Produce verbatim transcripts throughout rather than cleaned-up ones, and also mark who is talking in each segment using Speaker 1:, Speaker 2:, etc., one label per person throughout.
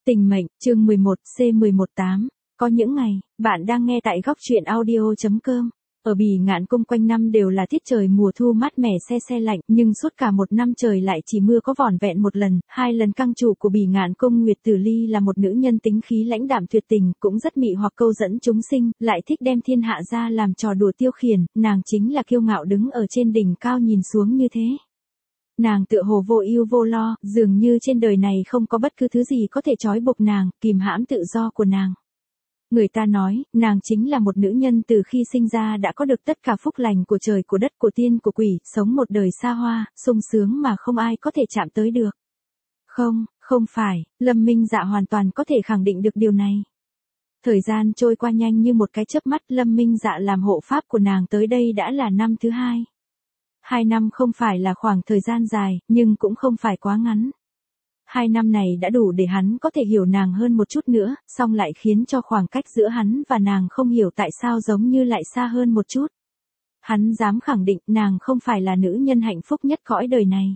Speaker 1: Tình mệnh, chương mười một C mười một tám. Có những ngày, bạn đang nghe tại góc truyện audio chấm com. Ở Bỉ Ngạn Cung quanh năm đều là tiết trời mùa thu mát mẻ se se lạnh, nhưng suốt cả một năm trời lại chỉ mưa có vỏn vẹn một lần, hai lần căng chủ của Bỉ Ngạn Cung Nguyệt Tử Ly là một nữ nhân tính khí lãnh đạm tuyệt tình, cũng rất mị hoặc câu dẫn chúng sinh, lại thích đem thiên hạ ra làm trò đùa tiêu khiển, nàng chính là kiêu ngạo đứng ở trên đỉnh cao nhìn xuống như thế. Nàng tựa hồ vô ưu vô lo, dường như trên đời này không có bất cứ thứ gì có thể trói buộc nàng, kìm hãm tự do của nàng. Người ta nói, nàng chính là một nữ nhân từ khi sinh ra đã có được tất cả phúc lành của trời của đất của tiên của quỷ, sống một đời xa hoa, sung sướng mà không ai có thể chạm tới được. Không, không phải, Lâm Minh Dạ hoàn toàn có thể khẳng định được điều này. Thời gian trôi qua nhanh như một cái chớp mắt, Lâm Minh Dạ làm hộ pháp của nàng tới đây đã là năm thứ hai. Hai năm không phải là khoảng thời gian dài, nhưng cũng không phải quá ngắn. Hai năm này đã đủ để hắn có thể hiểu nàng hơn một chút nữa, song lại khiến cho khoảng cách giữa hắn và nàng không hiểu tại sao giống như lại xa hơn một chút. Hắn dám khẳng định nàng không phải là nữ nhân hạnh phúc nhất cõi đời này.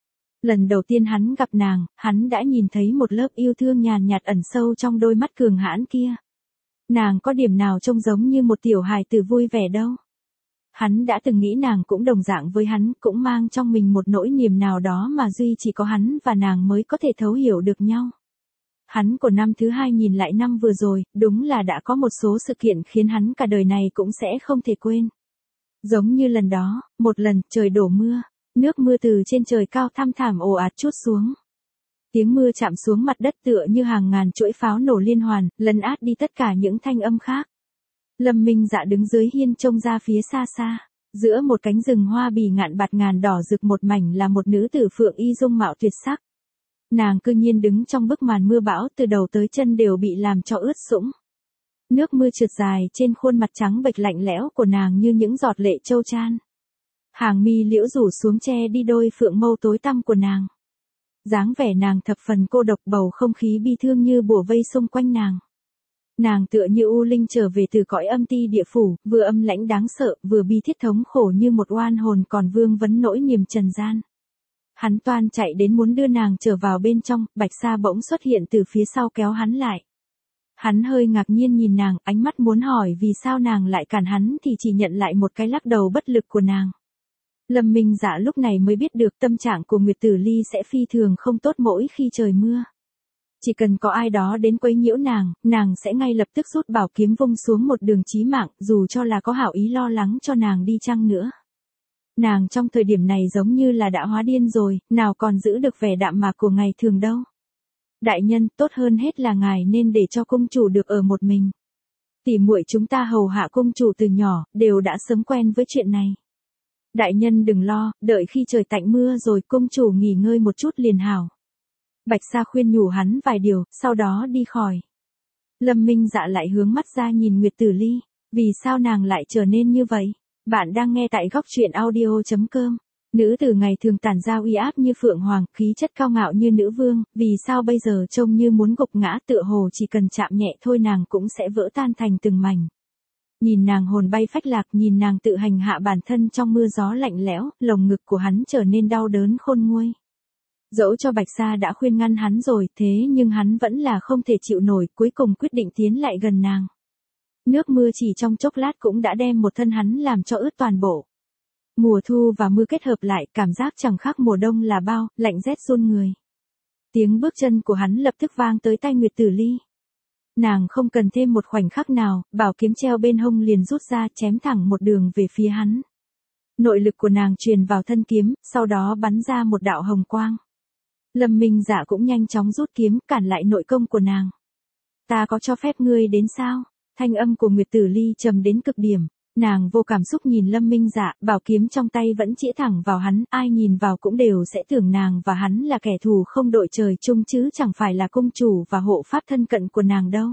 Speaker 1: Lần đầu tiên hắn gặp nàng, hắn đã nhìn thấy một lớp yêu thương nhàn nhạt ẩn sâu trong đôi mắt cường hãn kia. Nàng có điểm nào trông giống như một tiểu hài tử vui vẻ đâu. Hắn đã từng nghĩ nàng cũng đồng dạng với hắn, cũng mang trong mình một nỗi niềm nào đó mà duy chỉ có hắn và nàng mới có thể thấu hiểu được nhau. Hắn của năm thứ hai nhìn lại năm vừa rồi, đúng là đã có một số sự kiện khiến hắn cả đời này cũng sẽ không thể quên. Giống như lần đó, một lần trời đổ mưa, nước mưa từ trên trời cao thăm thẳm ồ ạt trút xuống. Tiếng mưa chạm xuống mặt đất tựa như hàng ngàn chuỗi pháo nổ liên hoàn, lấn át đi tất cả những thanh âm khác. Lâm Minh Dạ đứng dưới hiên trông ra phía xa xa, giữa một cánh rừng hoa bỉ ngạn bạt ngàn đỏ rực một mảnh là một nữ tử phượng y dung mạo tuyệt sắc. Nàng cư nhiên đứng trong bức màn mưa bão, từ đầu tới chân đều bị làm cho ướt sũng. Nước mưa trượt dài trên khuôn mặt trắng bệch lạnh lẽo của nàng như những giọt lệ trâu chan. Hàng mi liễu rủ xuống che đi đôi phượng mâu tối tăm của nàng. Dáng vẻ nàng thập phần cô độc, bầu không khí bi thương như bủa vây xung quanh nàng. Nàng tựa như u linh trở về từ cõi âm ti địa phủ, vừa âm lãnh đáng sợ, vừa bi thiết thống khổ như một oan hồn còn vương vấn nỗi niềm trần gian. Hắn toan chạy đến muốn đưa nàng trở vào bên trong, Bạch Sa bỗng xuất hiện từ phía sau kéo hắn lại. Hắn hơi ngạc nhiên nhìn nàng, ánh mắt muốn hỏi vì sao nàng lại cản hắn thì chỉ nhận lại một cái lắc đầu bất lực của nàng. Lâm Minh Dạ lúc này mới biết được tâm trạng của Nguyệt Tử Ly sẽ phi thường không tốt mỗi khi trời mưa. Chỉ cần có ai đó đến quấy nhiễu nàng, nàng sẽ ngay lập tức rút bảo kiếm vung xuống một đường chí mạng, dù cho là có hảo ý lo lắng cho nàng đi chăng nữa. Nàng trong thời điểm này giống như là đã hóa điên rồi, nào còn giữ được vẻ đạm mạc của ngày thường đâu. Đại nhân, tốt hơn hết là ngài nên để cho cung chủ được ở một mình. Tỉ muội chúng ta hầu hạ cung chủ từ nhỏ, đều đã sớm quen với chuyện này. Đại nhân đừng lo, đợi khi trời tạnh mưa rồi cung chủ nghỉ ngơi một chút liền hảo. Bạch Sa khuyên nhủ hắn vài điều, sau đó đi khỏi. Lâm Minh Dạ lại hướng mắt ra nhìn Nguyệt Tử Ly, vì sao nàng lại trở nên như vậy? Bạn đang nghe tại góc truyện audio chấm com. Nữ tử ngày thường tản ra uy áp như phượng hoàng, khí chất cao ngạo như nữ vương, vì sao bây giờ trông như muốn gục ngã, tựa hồ chỉ cần chạm nhẹ thôi nàng cũng sẽ vỡ tan thành từng mảnh. Nhìn nàng hồn bay phách lạc, nhìn nàng tự hành hạ bản thân trong mưa gió lạnh lẽo, lồng ngực của hắn trở nên đau đớn khôn nguôi. Dẫu cho Bạch Sa đã khuyên ngăn hắn rồi, thế nhưng hắn vẫn là không thể chịu nổi, cuối cùng quyết định tiến lại gần nàng. Nước mưa chỉ trong chốc lát cũng đã đem một thân hắn làm cho ướt toàn bộ. Mùa thu và mưa kết hợp lại, cảm giác chẳng khác mùa đông là bao, lạnh rét run người. Tiếng bước chân của hắn lập tức vang tới tai Nguyệt Tử Ly. Nàng không cần thêm một khoảnh khắc nào, bảo kiếm treo bên hông liền rút ra, chém thẳng một đường về phía hắn. Nội lực của nàng truyền vào thân kiếm, sau đó bắn ra một đạo hồng quang. Lâm Minh Dạ cũng nhanh chóng rút kiếm, cản lại nội công của nàng. Ta có cho phép ngươi đến sao? Thanh âm của Nguyệt Tử Ly trầm đến cực điểm. Nàng vô cảm xúc nhìn Lâm Minh Dạ, bảo kiếm trong tay vẫn chĩa thẳng vào hắn, ai nhìn vào cũng đều sẽ tưởng nàng và hắn là kẻ thù không đội trời chung chứ chẳng phải là cung chủ và hộ pháp thân cận của nàng đâu.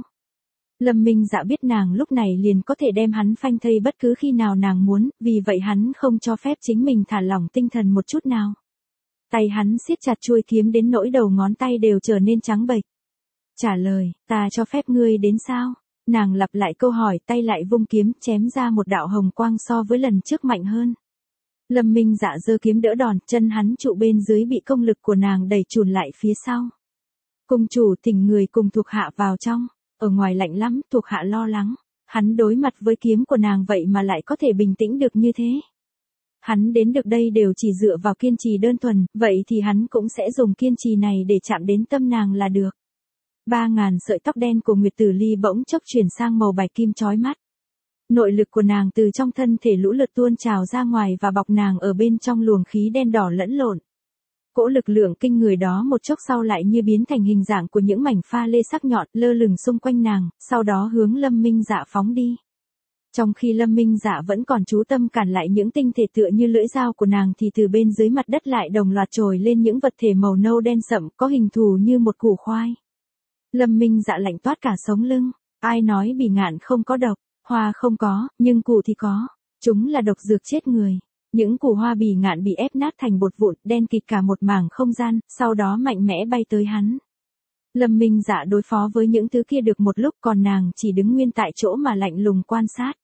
Speaker 1: Lâm Minh Dạ biết nàng lúc này liền có thể đem hắn phanh thây bất cứ khi nào nàng muốn, vì vậy hắn không cho phép chính mình thả lỏng tinh thần một chút nào. Tay hắn siết chặt chuôi kiếm đến nỗi đầu ngón tay đều trở nên trắng bệch. Trả lời, ta cho phép ngươi đến sao? Nàng lặp lại câu hỏi, tay lại vung kiếm, chém ra một đạo hồng quang so với lần trước mạnh hơn. Lâm Minh Dạ giơ kiếm đỡ đòn, chân hắn trụ bên dưới bị công lực của nàng đẩy chùn lại phía sau. Cung chủ thỉnh người cùng thuộc hạ vào trong, ở ngoài lạnh lắm, thuộc hạ lo lắng. Hắn đối mặt với kiếm của nàng vậy mà lại có thể bình tĩnh được như thế. Hắn đến được đây đều chỉ dựa vào kiên trì đơn thuần, vậy thì hắn cũng sẽ dùng kiên trì này để chạm đến tâm nàng là được. Ba ngàn sợi tóc đen của Nguyệt Tử Ly bỗng chốc chuyển sang màu bạch kim chói mắt. Nội lực của nàng từ trong thân thể lũ lượt tuôn trào ra ngoài và bọc nàng ở bên trong luồng khí đen đỏ lẫn lộn. Cỗ lực lượng kinh người đó một chốc sau lại như biến thành hình dạng của những mảnh pha lê sắc nhọn lơ lửng xung quanh nàng, sau đó hướng Lâm Minh Dạ phóng đi. Trong khi Lâm Minh Dạ vẫn còn chú tâm cản lại những tinh thể tựa như lưỡi dao của nàng thì từ bên dưới mặt đất lại đồng loạt trồi lên những vật thể màu nâu đen sậm có hình thù như một củ khoai. Lâm Minh Dạ lạnh toát cả sống lưng, ai nói bỉ ngạn không có độc, hoa không có, nhưng củ thì có, chúng là độc dược chết người. Những củ hoa bỉ ngạn bị ép nát thành bột vụn, đen kịt cả một mảng không gian, sau đó mạnh mẽ bay tới hắn. Lâm Minh Dạ đối phó với những thứ kia được một lúc, còn nàng chỉ đứng nguyên tại chỗ mà lạnh lùng quan sát.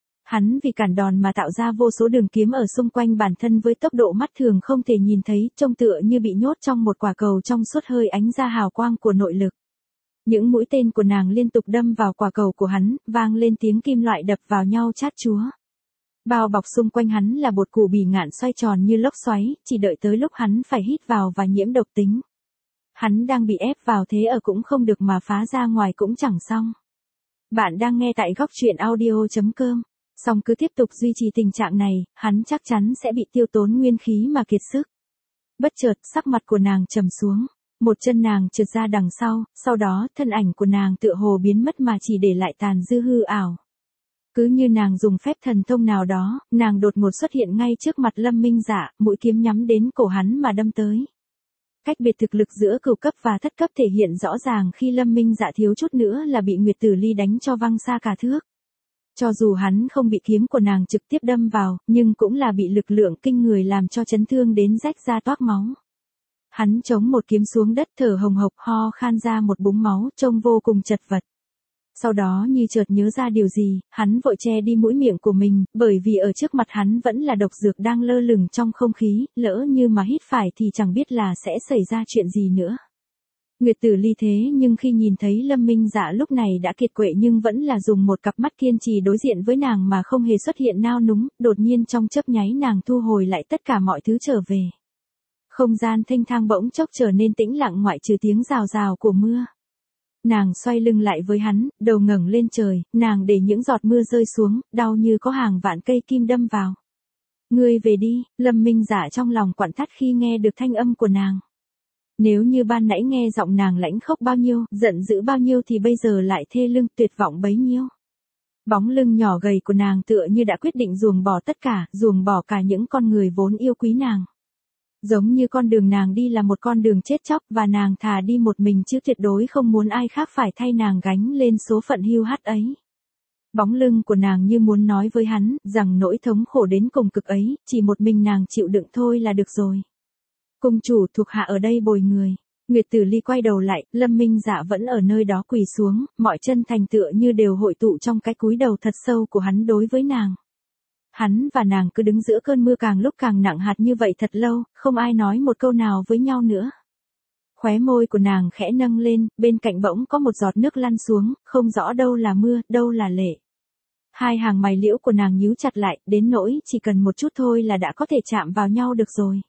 Speaker 1: Hắn vì cản đòn mà tạo ra vô số đường kiếm ở xung quanh bản thân với tốc độ mắt thường không thể nhìn thấy, trông tựa như bị nhốt trong một quả cầu trong suốt hơi ánh ra hào quang của nội lực. Những mũi tên của nàng liên tục đâm vào quả cầu của hắn, vang lên tiếng kim loại đập vào nhau chát chúa. Bao bọc xung quanh hắn là bột củ bỉ ngạn xoay tròn như lốc xoáy, chỉ đợi tới lúc hắn phải hít vào và nhiễm độc tính. Hắn đang bị ép vào thế ở cũng không được mà phá ra ngoài cũng chẳng xong. Bạn đang nghe tại góc truyện audio chấm com. Song cứ tiếp tục duy trì tình trạng này, hắn chắc chắn sẽ bị tiêu tốn nguyên khí mà kiệt sức. Bất chợt, sắc mặt của nàng trầm xuống. Một chân nàng trượt ra đằng sau, sau đó thân ảnh của nàng tựa hồ biến mất mà chỉ để lại tàn dư hư ảo. Cứ như nàng dùng phép thần thông nào đó, nàng đột ngột xuất hiện ngay trước mặt Lâm Minh Dạ, mũi kiếm nhắm đến cổ hắn mà đâm tới. Cách biệt thực lực giữa cửu cấp và thất cấp thể hiện rõ ràng khi Lâm Minh Dạ thiếu chút nữa là bị Nguyệt Tử Ly đánh cho văng xa cả thước. Cho dù hắn không bị kiếm của nàng trực tiếp đâm vào, nhưng cũng là bị lực lượng kinh người làm cho chấn thương đến rách ra toác máu. Hắn chống một kiếm xuống đất thở hồng hộc ho khan ra một búng máu trông vô cùng chật vật. Sau đó như chợt nhớ ra điều gì, hắn vội che đi mũi miệng của mình, bởi vì ở trước mặt hắn vẫn là độc dược đang lơ lửng trong không khí, lỡ như mà hít phải thì chẳng biết là sẽ xảy ra chuyện gì nữa. Nguyệt Tử Ly thế nhưng khi nhìn thấy Lâm Minh Dạ lúc này đã kiệt quệ nhưng vẫn là dùng một cặp mắt kiên trì đối diện với nàng mà không hề xuất hiện nao núng, đột nhiên trong chớp nháy nàng thu hồi lại tất cả mọi thứ trở về. Không gian thênh thang bỗng chốc trở nên tĩnh lặng ngoại trừ tiếng rào rào của mưa. Nàng xoay lưng lại với hắn, đầu ngẩng lên trời, nàng để những giọt mưa rơi xuống, đau như có hàng vạn cây kim đâm vào. Ngươi về đi, Lâm Minh Dạ trong lòng quặn thắt khi nghe được thanh âm của nàng. Nếu như ban nãy nghe giọng nàng lãnh khốc bao nhiêu, giận dữ bao nhiêu thì bây giờ lại thê lương tuyệt vọng bấy nhiêu. Bóng lưng nhỏ gầy của nàng tựa như đã quyết định ruồng bỏ tất cả, ruồng bỏ cả những con người vốn yêu quý nàng. Giống như con đường nàng đi là một con đường chết chóc và nàng thà đi một mình chứ tuyệt đối không muốn ai khác phải thay nàng gánh lên số phận hưu hắt ấy. Bóng lưng của nàng như muốn nói với hắn rằng nỗi thống khổ đến cùng cực ấy, chỉ một mình nàng chịu đựng thôi là được rồi. Cung chủ thuộc hạ ở đây bồi người. Nguyệt Tử Ly quay đầu lại, Lâm Minh Dạ vẫn ở nơi đó quỳ xuống, mọi chân thành tựa như đều hội tụ trong cái cúi đầu thật sâu của hắn đối với nàng. Hắn và nàng cứ đứng giữa cơn mưa càng lúc càng nặng hạt như vậy thật lâu, không ai nói một câu nào với nhau nữa. Khóe môi của nàng khẽ nâng lên, bên cạnh bỗng có một giọt nước lăn xuống, không rõ đâu là mưa, đâu là lệ. Hai hàng mày liễu của nàng nhíu chặt lại, đến nỗi chỉ cần một chút thôi là đã có thể chạm vào nhau được rồi.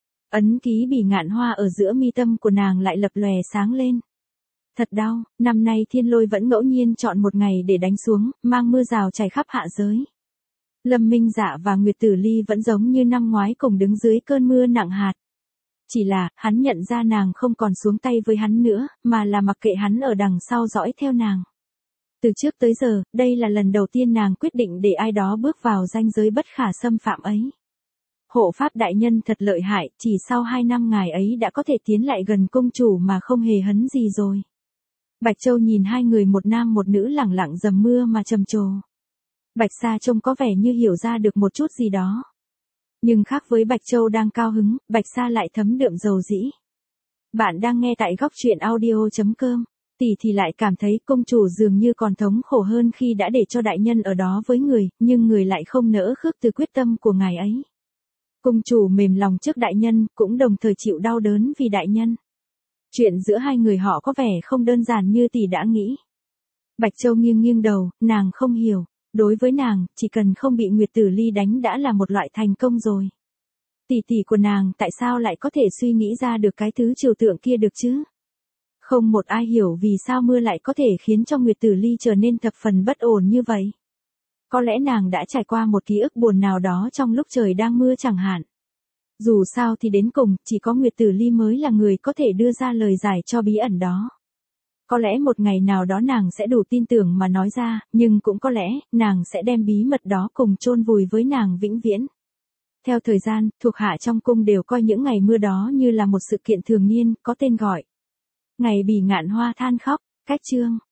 Speaker 1: Ấn ký bỉ ngạn hoa ở giữa mi tâm của nàng lại lập lòe sáng lên. Thật đau, năm nay thiên lôi vẫn ngẫu nhiên chọn một ngày để đánh xuống, mang mưa rào chảy khắp hạ giới. Lâm Minh Dạ và Nguyệt Tử Ly vẫn giống như năm ngoái cùng đứng dưới cơn mưa nặng hạt. Chỉ là, hắn nhận ra nàng không còn xuống tay với hắn nữa, mà là mặc kệ hắn ở đằng sau dõi theo nàng. Từ trước tới giờ, đây là lần đầu tiên nàng quyết định để ai đó bước vào ranh giới bất khả xâm phạm ấy. Hộ pháp đại nhân thật lợi hại, chỉ sau hai năm ngài ấy đã có thể tiến lại gần công chủ mà không hề hấn gì rồi. Bạch Châu nhìn hai người một nam một nữ lẳng lặng dầm mưa mà trầm trồ. Bạch Sa trông có vẻ như hiểu ra được một chút gì đó. Nhưng khác với Bạch Châu đang cao hứng, Bạch Sa lại thấm đượm dầu dĩ. Bạn đang nghe tại góc truyện audio chấm com. Tỷ thì lại cảm thấy công chủ dường như còn thống khổ hơn khi đã để cho đại nhân ở đó với người, nhưng người lại không nỡ khước từ quyết tâm của ngài ấy. Công chủ mềm lòng trước đại nhân, cũng đồng thời chịu đau đớn vì đại nhân. Chuyện giữa hai người họ có vẻ không đơn giản như tỷ đã nghĩ. Bạch Châu nghiêng nghiêng đầu, nàng không hiểu. Đối với nàng, chỉ cần không bị Nguyệt Tử Ly đánh đã là một loại thành công rồi. Tỷ tỷ của nàng tại sao lại có thể suy nghĩ ra được cái thứ trừu tượng kia được chứ? Không một ai hiểu vì sao mưa lại có thể khiến cho Nguyệt Tử Ly trở nên thập phần bất ổn như vậy. Có lẽ nàng đã trải qua một ký ức buồn nào đó trong lúc trời đang mưa chẳng hạn. Dù sao thì đến cùng, chỉ có Nguyệt Tử Ly mới là người có thể đưa ra lời giải cho bí ẩn đó. Có lẽ một ngày nào đó nàng sẽ đủ tin tưởng mà nói ra, nhưng cũng có lẽ, nàng sẽ đem bí mật đó cùng chôn vùi với nàng vĩnh viễn. Theo thời gian, thuộc hạ trong cung đều coi những ngày mưa đó như là một sự kiện thường niên, có tên gọi. Ngày Bỉ Ngạn Hoa than khóc, cách chương.